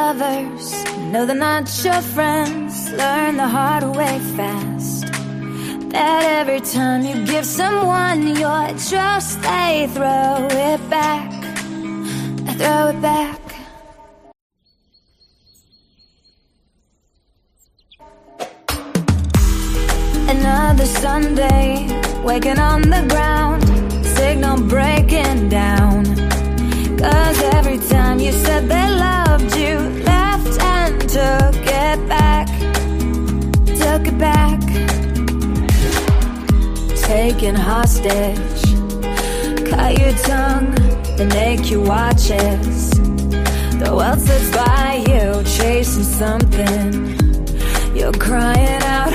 lovers, no, they're not your friends. Learn the hard way fast, that every time you give someone your trust, they throw it back. They throw it back. Another Sunday, waking on the ground, signal breaking down. 'Cause every time you said they loved you, left and took it back. Took it back. Taken hostage, cut your tongue and make you watch it. The world slips by you, chasing something. You're crying out,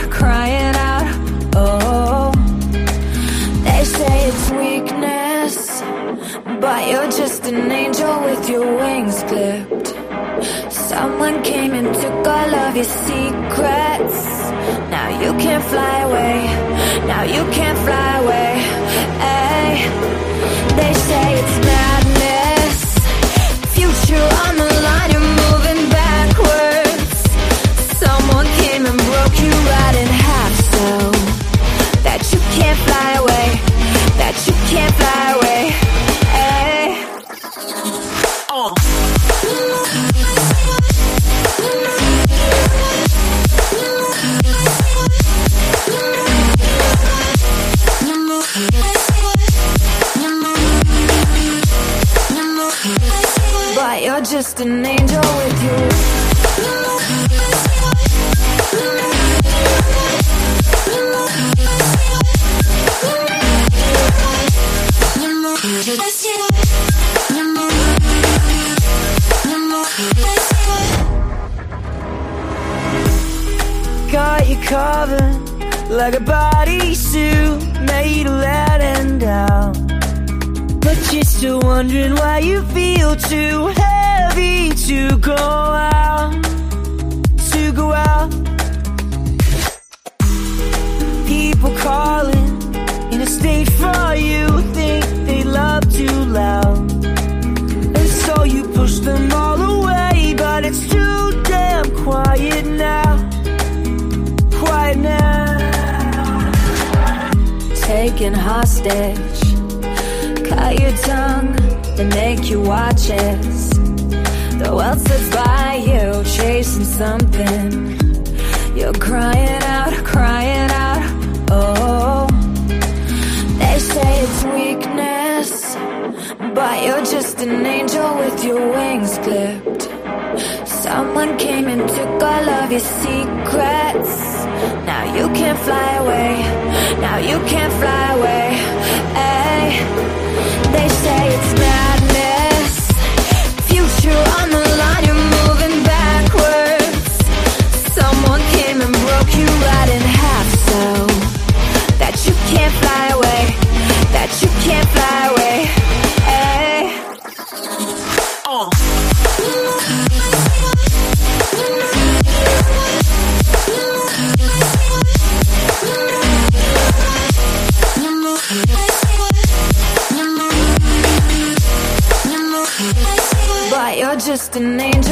oh. They say it's weakness, but you're just an angel with your wings clipped. Someone came and took all of your secrets. Now you can't fly away, now you can't fly away. Ay. They say it's madness, future on the line, you're moving backwards. Someone came and broke you right in half, so that you can't fly away, that you can't fly away. Ay. But you're just an angel with you. Got you covered like a bodysuit made of letting down. But you're still wondering why you feel too heavy to go out. To go out. People calling in a state for you, think they love too loud. And so you push them all away, but it's too damn quiet now. Quiet now. Taken hostage, cut your tongue and make you watch it. The world slips by you, chasing something. You're crying out, oh. They say it's weakness, but you're just an angel with your wings clipped. Someone came and took all of your secrets. Now you can't fly away, now you can't fly away. Ay. They say it's madness, future on the line, you're moving backwards. Someone came and broke you right in half, so that you can't fly away, that you can't fly away. Ay. But you're just an angel.